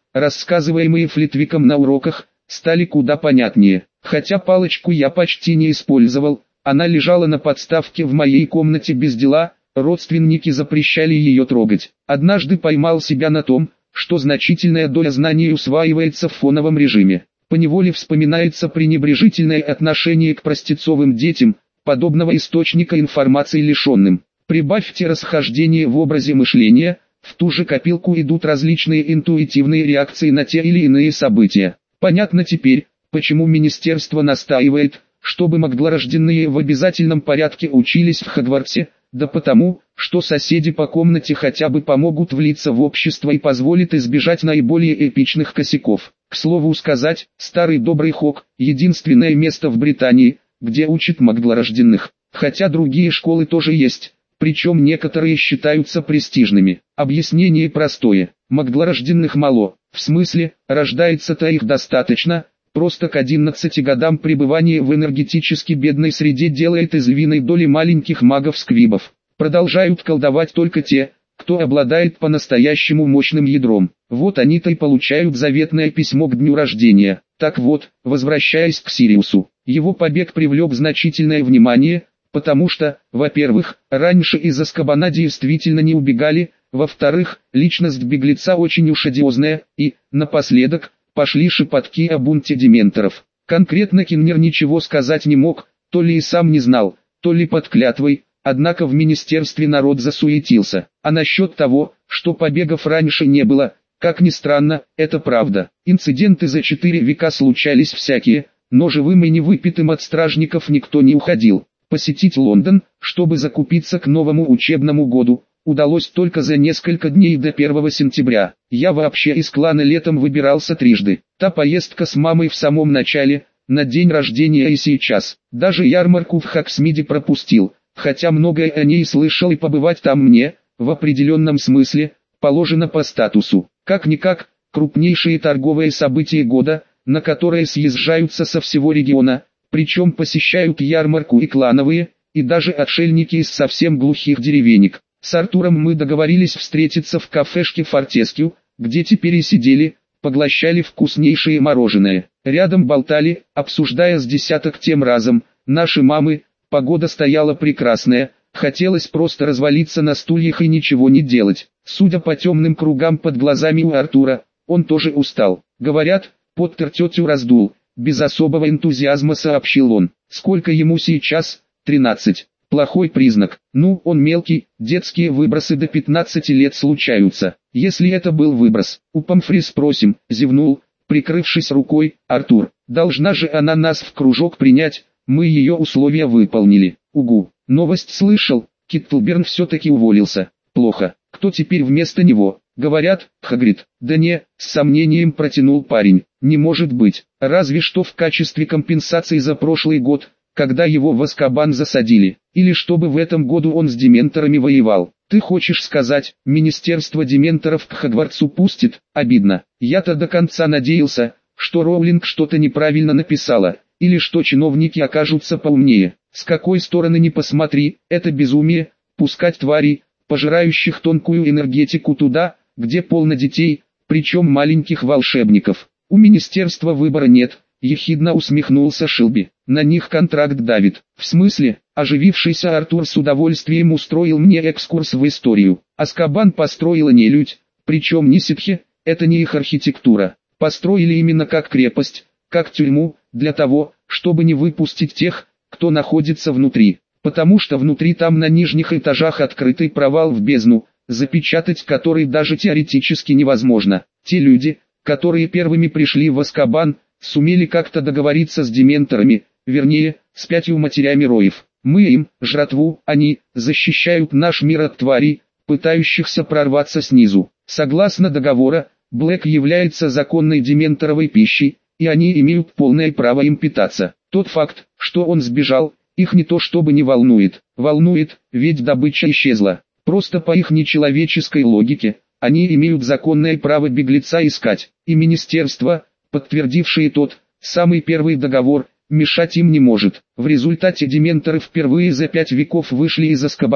Speaker 1: рассказываемые Флитвиком на уроках, стали куда понятнее. Хотя палочку я почти не использовал, она лежала на подставке в моей комнате без дела, родственники запрещали ее трогать. Однажды поймал себя на том, что значительная доля знаний усваивается в фоновом режиме. Поневоле вспоминается пренебрежительное отношение к простецовым детям, подобного источника информации лишенным. Прибавьте расхождение в образе мышления, в ту же копилку идут различные интуитивные реакции на те или иные события. Понятно теперь, почему министерство настаивает, чтобы магдалорожденные в обязательном порядке учились в Хогвартсе, да потому, что соседи по комнате хотя бы помогут влиться в общество и позволят избежать наиболее эпичных косяков. К слову сказать, старый добрый Хог – единственное место в Британии, где учат магдалорожденных, хотя другие школы тоже есть, причем некоторые считаются престижными. Объяснение простое, магдалорожденных мало, в смысле, рождается-то их достаточно, просто к 11 годам пребывания в энергетически бедной среде делает из львиной доли маленьких магов-сквибов. Продолжают колдовать только те, кто обладает по-настоящему мощным ядром. Вот они-то и получают заветное письмо к дню рождения. Так вот, возвращаясь к Сириусу, его побег привлек значительное внимание, потому что, во-первых, раньше из Азкабана действительно не убегали, во-вторых, личность беглеца очень уж одиозная, и, напоследок, пошли шепотки о бунте дементоров. Конкретно Киннер ничего сказать не мог, то ли и сам не знал, то ли под клятвой, однако в министерстве народ засуетился. А насчет того, что побегов раньше не было, как ни странно, это правда. Инциденты за 4 века случались всякие, но живым и невыпитым от стражников никто не уходил. Посетить Лондон, чтобы закупиться к новому учебному году, удалось только за несколько дней до 1 сентября. Я вообще из клана летом выбирался трижды. Та поездка с мамой в самом начале, на день рождения и сейчас. Даже ярмарку в Хоксмиде пропустил, хотя многое о ней слышал и побывать там мне, в определенном смысле, положено по статусу. Как-никак, крупнейшие торговые события года, на которые съезжаются со всего региона, причем посещают ярмарку и клановые, и даже отшельники из совсем глухих деревенек. С Артуром мы договорились встретиться в кафешке Фортескью, где теперь и сидели, поглощали вкуснейшее мороженое. Рядом болтали, обсуждая с десяток тем разом, наши мамы, погода стояла прекрасная, хотелось просто развалиться на стульях и ничего не делать. Судя по темным кругам под глазами у Артура, он тоже устал. Говорят, Поттер тетю раздул, без особого энтузиазма сообщил он. Сколько ему сейчас? 13. Плохой признак. Ну, он мелкий, детские выбросы до 15 лет случаются. Если это был выброс, у Помфри спросим, зевнул, прикрывшись рукой, Артур. Должна же она нас в кружок принять, мы ее условия выполнили. Угу. Новость слышал, Киттлберн все-таки уволился. Плохо. Кто теперь вместо него? Говорят, Хагрид. Да не, с сомнением протянул парень. Не может быть. Разве что в качестве компенсации за прошлый год, когда его в Азкабан засадили, или чтобы в этом году он с дементорами воевал. Ты хочешь сказать, министерство дементоров к Хогвартсу пустит? Обидно. Я-то до конца надеялся, что Роулинг что-то неправильно написала, или что чиновники окажутся поумнее. С какой стороны ни посмотри, это безумие, пускать тварей, пожирающих тонкую энергетику туда, где полно детей, причем маленьких волшебников. У министерства выбора нет. Ехидно усмехнулся Шилби. На них контракт давит. В смысле? Оживившийся Артур с удовольствием устроил мне экскурс в историю. Азкабан построила нелюдь, причем не ситхи, это не их архитектура. Построили именно как крепость, как тюрьму, для того, чтобы не выпустить тех, кто находится внутри. Потому что внутри там на нижних этажах открытый провал в бездну, запечатать который даже теоретически невозможно. Те люди, которые первыми пришли в Азкабан, сумели как-то договориться с дементорами, вернее, с 5 матерями Роев. Мы им, жратву, они, защищают наш мир от тварей, пытающихся прорваться снизу. Согласно договора, Блэк является законной дементоровой пищей, и они имеют полное право им питаться. Тот факт, что он сбежал, их не то чтобы не волнует. Волнует, ведь добыча исчезла. Просто по их нечеловеческой логике, они имеют законное право беглеца искать, и министерство, подтвердившие тот, самый первый договор, мешать им не может. В результате дементоры впервые за 5 веков вышли из Азкабана,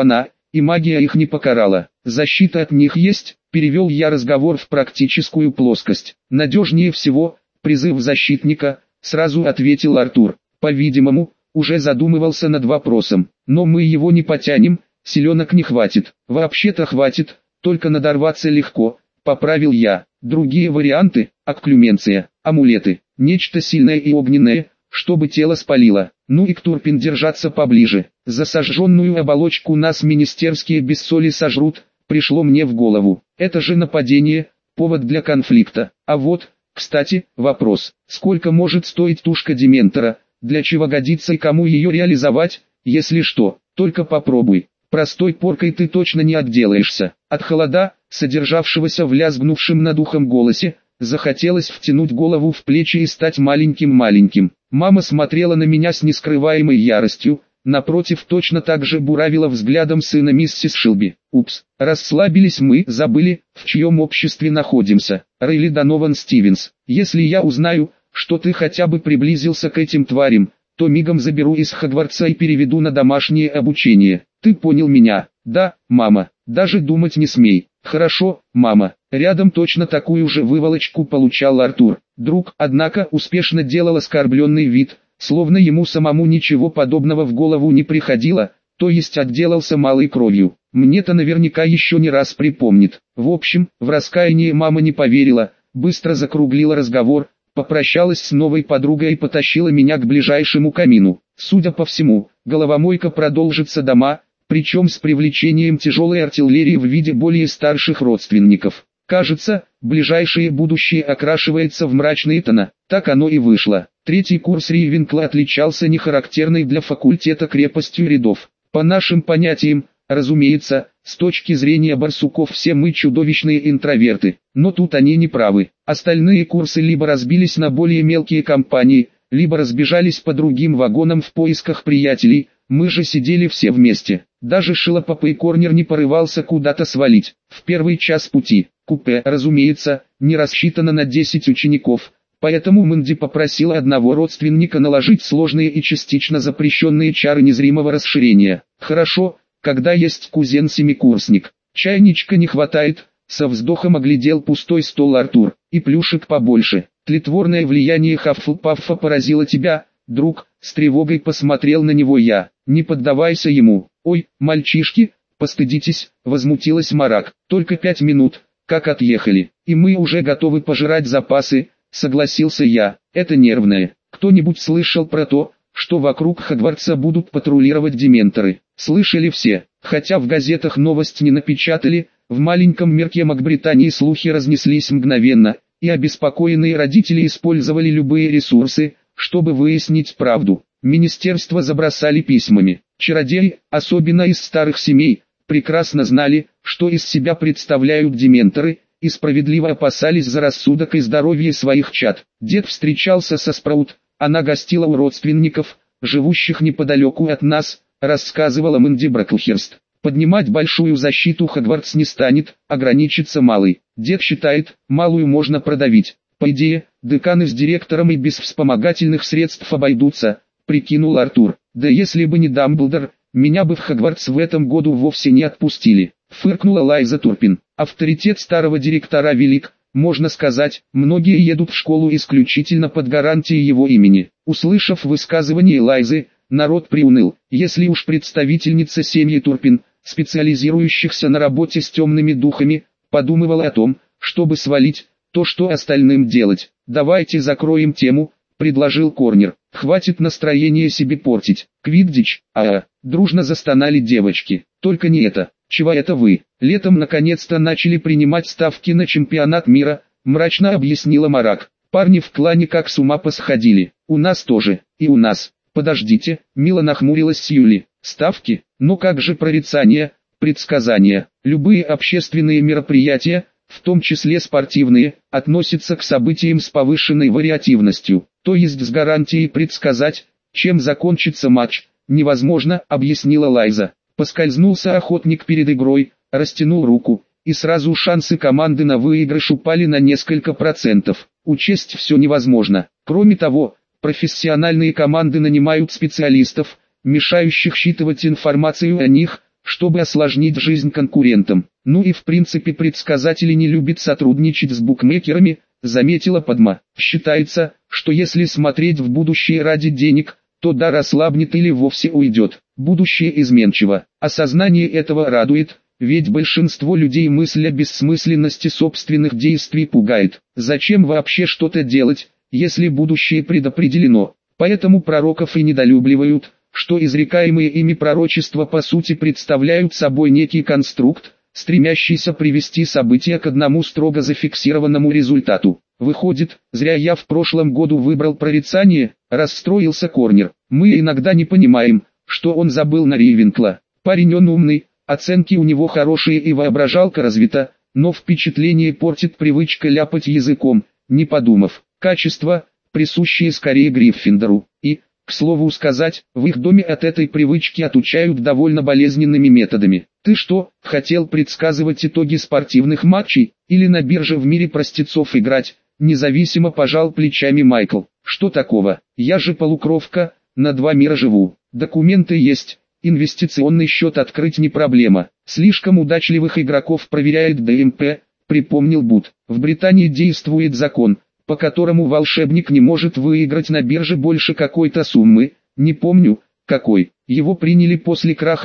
Speaker 1: и магия их не покарала. Защита от них есть, перевел я разговор в практическую плоскость. Надежнее всего, призыв защитника, сразу ответил Артур. По-видимому, уже задумывался над вопросом, но мы его не потянем, силенок не хватит. Вообще-то хватит, только надорваться легко, поправил я. Другие варианты, окклюменция, амулеты, нечто сильное и огненное, чтобы тело спалило. Ну и к Турпин держаться поближе. За сожженную оболочку нас министерские без соли сожрут, пришло мне в голову. Это же нападение, повод для конфликта. А вот, кстати, вопрос. Сколько может стоить тушка Дементора, для чего годится и кому ее реализовать, если что, только попробуй. Простой поркой ты точно не отделаешься. От холода, содержавшегося в лязгнувшем над ухом голосе, захотелось втянуть голову в плечи и стать маленьким-маленьким. Мама смотрела на меня с нескрываемой яростью, напротив точно так же буравила взглядом сына миссис Шилби. Упс, расслабились мы, забыли, в чьем обществе находимся. Рейли Донован Стивенс, если я узнаю, что ты хотя бы приблизился к этим тварям, то мигом заберу из Хогвартса и переведу на домашнее обучение. Ты понял меня? Да, мама, даже думать не смей. Хорошо, мама. Рядом точно такую же выволочку получал Артур. Друг, однако, успешно делал оскорбленный вид, словно ему самому ничего подобного в голову не приходило, то есть отделался малой кровью. Мне-то наверняка еще не раз припомнит. В общем, в раскаяние мама не поверила, быстро закруглила разговор, попрощалась с новой подругой и потащила меня к ближайшему камину. Судя по всему, головомойка продолжится дома, причем с привлечением тяжелой артиллерии в виде более старших родственников. Кажется, ближайшее будущее окрашивается в мрачные тона. Так оно и вышло. Третий курс Рейвенкла отличался нехарактерной для факультета крепостью рядов. По нашим понятиям, разумеется, с точки зрения барсуков все мы чудовищные интроверты. Но тут они не правы. Остальные курсы либо разбились на более мелкие компании, либо разбежались по другим вагонам в поисках приятелей. Мы же сидели все вместе. Даже шилопопый Корнер не порывался куда-то свалить. В первый час пути. Купе, разумеется, не рассчитано на 10 учеников, поэтому Мэнди попросила одного родственника наложить сложные и частично запрещенные чары незримого расширения. Хорошо, когда есть кузен-семикурсник. Чайничка не хватает, со вздохом оглядел пустой стол Артур, и плюшек побольше. Тлетворное влияние Хаффлпаффа поразило тебя, друг, с тревогой посмотрел на него я. Не поддавайся ему. Ой, мальчишки, постыдитесь, возмутилась Марак. Только 5 минут, как отъехали, и мы уже готовы пожирать запасы, согласился я. Это нервное. Кто-нибудь слышал про то, что вокруг Хогвартса будут патрулировать дементоры? Слышали все, хотя в газетах новость не напечатали, в маленьком мирке Макбритании слухи разнеслись мгновенно, и обеспокоенные родители использовали любые ресурсы, чтобы выяснить правду. Министерство забросали письмами. Чародеи, особенно из старых семей, прекрасно знали, что из себя представляют дементоры, и справедливо опасались за рассудок и здоровье своих чад. Дед встречался со Спраут, она гостила у родственников, живущих неподалеку от нас, рассказывала Мэнди Браклхерст. Поднимать большую защиту Хогвартс не станет, ограничится малой. Дед считает, малую можно продавить. По идее, деканы с директором и без вспомогательных средств обойдутся, прикинул Артур. Да если бы не Дамблдор, меня бы в Хогвартс в этом году вовсе не отпустили. Фыркнула Лайза Турпин. Авторитет старого директора велик, можно сказать, многие едут в школу исключительно под гарантией его имени. Услышав высказывание Лайзы, народ приуныл. Если уж представительница семьи Турпин, специализирующихся на работе с темными духами, подумывала о том, чтобы свалить, то что остальным делать? Давайте закроем тему, предложил Корнер. Хватит настроение себе портить. Квиддич, дружно застонали девочки. Только не это. Чего это вы? Летом наконец-то начали принимать ставки на чемпионат мира, мрачно объяснила Марак. Парни в клане как с ума посходили. У нас тоже, и у нас. Подождите, мило нахмурилась Сьюли. Ставки? Но как же прорицания, предсказания? Любые общественные мероприятия, в том числе спортивные, относятся к событиям с повышенной вариативностью, то есть с гарантией предсказать, чем закончится матч, невозможно, объяснила Лайза. Поскользнулся охотник перед игрой, растянул руку, и сразу шансы команды на выигрыш упали на несколько процентов. Учесть все невозможно. Кроме того, профессиональные команды нанимают специалистов, мешающих считывать информацию о них, чтобы осложнить жизнь конкурентам. Ну и в принципе предсказатели не любят сотрудничать с букмекерами, заметила Падма. Считается, что если смотреть в будущее ради денег, то дар ослабнет или вовсе уйдет. Будущее изменчиво. Осознание этого радует, ведь большинство людей мысль о бессмысленности собственных действий пугает. Зачем вообще что-то делать, если будущее предопределено? Поэтому пророков и недолюбливают, что изрекаемые ими пророчества по сути представляют собой некий конструкт, стремящийся привести события к одному строго зафиксированному результату. Выходит, зря я в прошлом году выбрал прорицание, расстроился Корнер. Мы иногда не понимаем, что он забыл на Рейвенкла. Парень он умный, оценки у него хорошие и воображалка развита, но впечатление портит привычка ляпать языком, не подумав. Качества, присущие скорее Гриффиндору. И, к слову сказать, в их доме от этой привычки отучают довольно болезненными методами. Ты что, хотел предсказывать итоги спортивных матчей, или на бирже в мире простецов играть? Независимо пожал плечами Майкл. Что такого? Я же полукровка, на 2 мира живу. Документы есть, инвестиционный счет открыть не проблема. Слишком удачливых игроков проверяет ДМП, припомнил Бут. В Британии действует закон, по которому волшебник не может выиграть на бирже больше какой-то суммы, не помню, какой. Его приняли после краха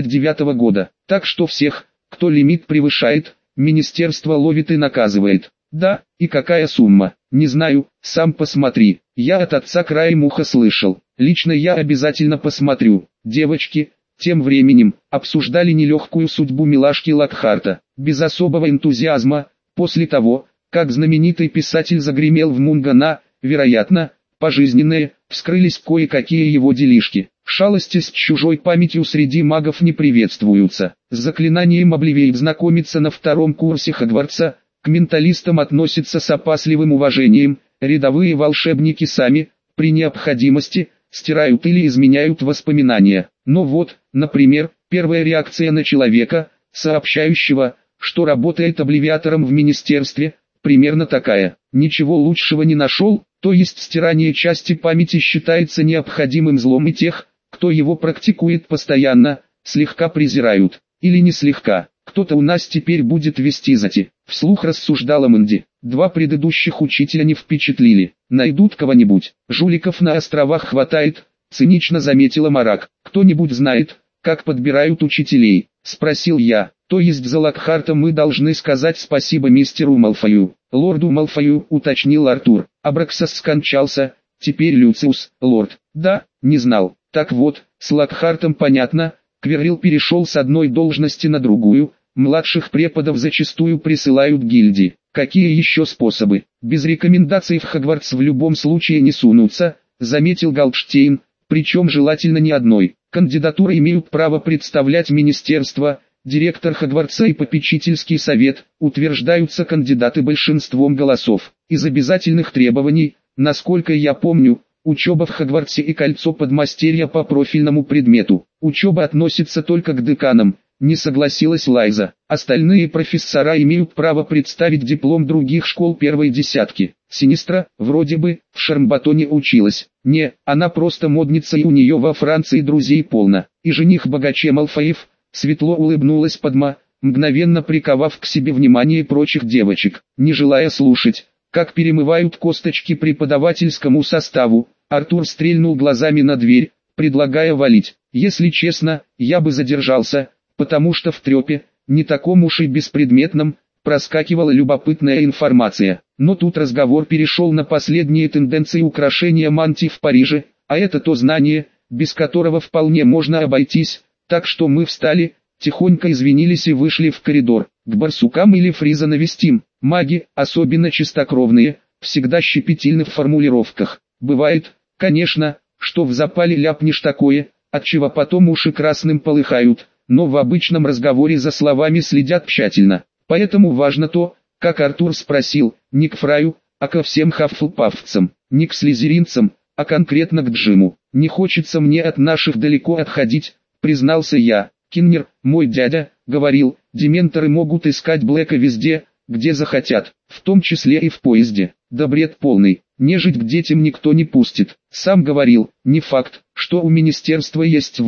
Speaker 1: 29 года. Так что всех, кто лимит превышает, министерство ловит и наказывает. Да, и какая сумма? Не знаю, сам посмотри. Я от отца краем уха слышал. Лично я обязательно посмотрю. Девочки, тем временем, обсуждали нелегкую судьбу милашки Локхарта. Без особого энтузиазма, после того, как знаменитый писатель загремел в Мунгана, вероятно, пожизненные, вскрылись кое-какие его делишки. Шалости с чужой памятью среди магов не приветствуются. С заклинанием Обливейт знакомиться на 2-м курсе Хогвартса, к менталистам относятся с опасливым уважением, рядовые волшебники сами, при необходимости, стирают или изменяют воспоминания. Но вот, например, первая реакция на человека, сообщающего, что работает обливиатором в министерстве, примерно такая: ничего лучшего не нашел, то есть стирание части памяти считается необходимым злом, и тех, кто его практикует постоянно, слегка презирают. Или не слегка. Кто-то у нас теперь будет вести зати. Вслух рассуждала Мэнди. 2 предыдущих учителя не впечатлили. Найдут кого-нибудь. Жуликов на островах хватает, цинично заметила Марак. Кто-нибудь знает, как подбирают учителей? Спросил я. То есть за Локхарта мы должны сказать спасибо мистеру Малфою. Лорду Малфою, уточнил Артур. Абраксас скончался, теперь Люциус, лорд. Да, не знал. Так вот, с Локхартом понятно. Квиррилл перешел с одной должности на другую, младших преподов зачастую присылают гильдии. Какие еще способы? Без рекомендаций в Хогвартс в любом случае не сунутся, заметил Голдштейн, причем желательно не одной. Кандидатуры имеют право представлять министерство, директор Хогвартса и попечительский совет, утверждаются кандидаты большинством голосов. Из обязательных требований, насколько я помню, учеба в Хогвартсе и кольцо подмастерья по профильному предмету. Учеба относится только к деканам, не согласилась Лайза. Остальные профессора имеют право представить диплом других школ первой десятки. Синистра, вроде бы, в Шармбатоне училась. Не, она просто модница, и у нее во Франции друзей полно. И жених богаче Малфоев, светло улыбнулась Падма, мгновенно приковав к себе внимание прочих девочек. Не желая слушать, как перемывают косточки преподавательскому составу, Артур стрельнул глазами на дверь, предлагая валить. Если честно, я бы задержался, потому что в трепе, не таком уж и беспредметном, проскакивала любопытная информация. Но тут разговор перешел на последние тенденции украшения мантий в Париже, а это то знание, без которого вполне можно обойтись, так что мы встали, тихонько извинились и вышли в коридор. К барсукам или Фриза навестим. Маги, особенно чистокровные, всегда щепетильны в формулировках. Бывает, конечно, что в запале ляпнешь такое, отчего потом уши красным полыхают, но в обычном разговоре за словами следят тщательно. Поэтому важно то, как Артур спросил, не к Фраю, а ко всем хаффлпафцам, не к слизеринцам, а конкретно к Джиму. Не хочется мне от наших далеко отходить, признался я. Киннер, мой дядя, говорил, дементоры могут искать Блэка везде, где захотят, в том числе и в поезде. Да бред полный, нежить к детям никто не пустит. Сам говорил, не факт, что у министерства есть выбор.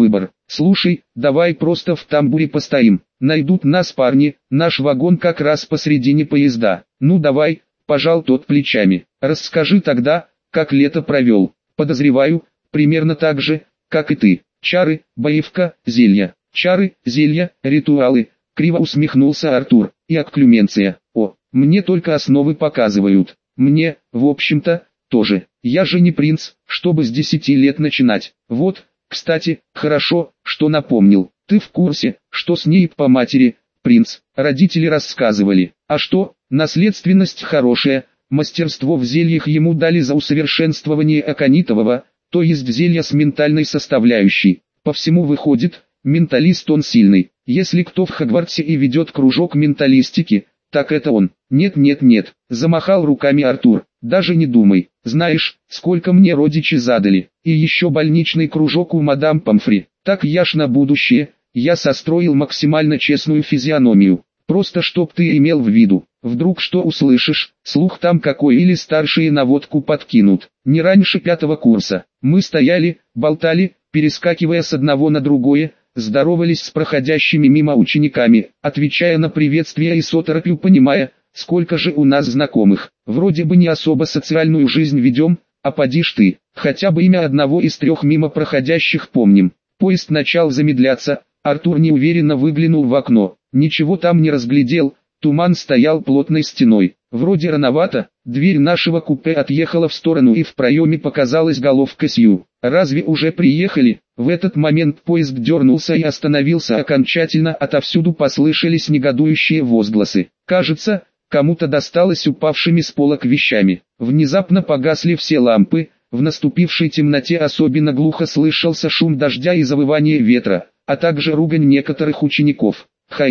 Speaker 1: Слушай, давай просто в тамбуре постоим. Найдут нас парни, наш вагон как раз посредине поезда. Ну давай, пожал тот плечами. Расскажи тогда, как лето провел. Подозреваю, примерно так же, как и ты. Чары, боевка, зелья. Чары, зелья, ритуалы. Криво усмехнулся Артур. И окклюменция. О, мне только основы показывают. Мне, в общем-то, тоже. Я же не принц, чтобы с 10 лет начинать. Вот, кстати, хорошо, что напомнил. Ты в курсе, что с ней по матери, принц, родители рассказывали. А что, наследственность хорошая, мастерство в зельях ему дали за усовершенствование аконитового, то есть зелья с ментальной составляющей. По всему выходит, менталист он сильный. Если кто в Хогвартсе и ведет кружок менталистики, так это он. Нет, замахал руками Артур. Даже не думай. Знаешь, сколько мне родичи задали. И еще больничный кружок у мадам Помфри. Так я ж на будущее. Я состроил максимально честную физиономию. Просто чтоб ты имел в виду. Вдруг что услышишь, слух там какой или старшие наводку подкинут. Не раньше 5-го курса. Мы стояли, болтали, перескакивая с одного на другое, здоровались с проходящими мимо учениками, отвечая на приветствия и с оторопью понимая, сколько же у нас знакомых. Вроде бы не особо социальную жизнь ведем, а поди ж ты, хотя бы имя одного из 3 мимо проходящих помним. Поезд начал замедляться, Артур неуверенно выглянул в окно, ничего там не разглядел, туман стоял плотной стеной. Вроде рановато, дверь нашего купе отъехала в сторону и в проеме показалась головка Сью. Разве уже приехали? В этот момент поезд дернулся и остановился окончательно, отовсюду послышались негодующие возгласы. Кажется, кому-то досталось упавшими с полок вещами. Внезапно погасли все лампы, в наступившей темноте особенно глухо слышался шум дождя и завывание ветра, а также ругань некоторых учеников.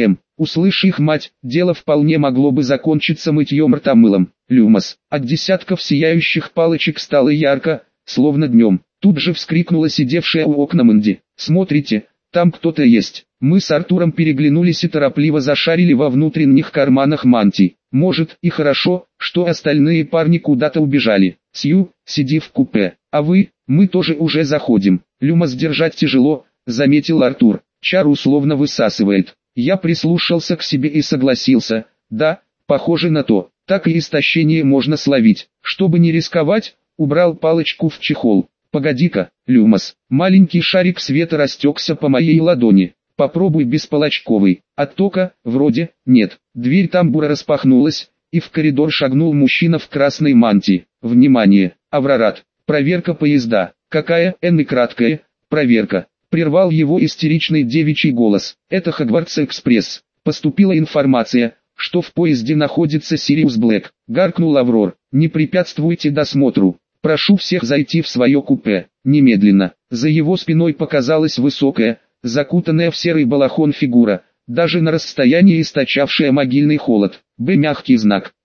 Speaker 1: Услышь их мать, дело вполне могло бы закончиться мытьем рта мылом. Люмос. От десятков сияющих палочек стало ярко, словно днем. Тут же вскрикнула сидевшая у окна Мэнди. «Смотрите, там кто-то есть». Мы с Артуром переглянулись и торопливо зашарили во внутренних карманах мантий. Может, и хорошо, что остальные парни куда-то убежали. Сью, сиди в купе. А вы, мы тоже уже заходим. Люмос держать тяжело, заметил Артур. Чар условно высасывает. Я прислушался к себе и согласился. Да, похоже на то. Так и истощение можно словить. Чтобы не рисковать, убрал палочку в чехол. Погоди-ка, Люмос. Маленький шарик света растекся по моей ладони. Попробуй бесполочковый. Оттока, вроде, нет. Дверь тамбура распахнулась, и в коридор шагнул мужчина в красной мантии. Внимание, Аврорат. Проверка поезда. Какая, и краткая, проверка. Прервал его истеричный девичий голос. Это Хогвартс-экспресс. Поступила информация, что в поезде находится Сириус Блэк. Гаркнул Аврор. Не препятствуйте досмотру. Прошу всех зайти в свое купе. Немедленно. За его спиной показалась высокая, закутанная в серый балахон фигура, даже на расстоянии источавшая могильный холод. Мягкий знак.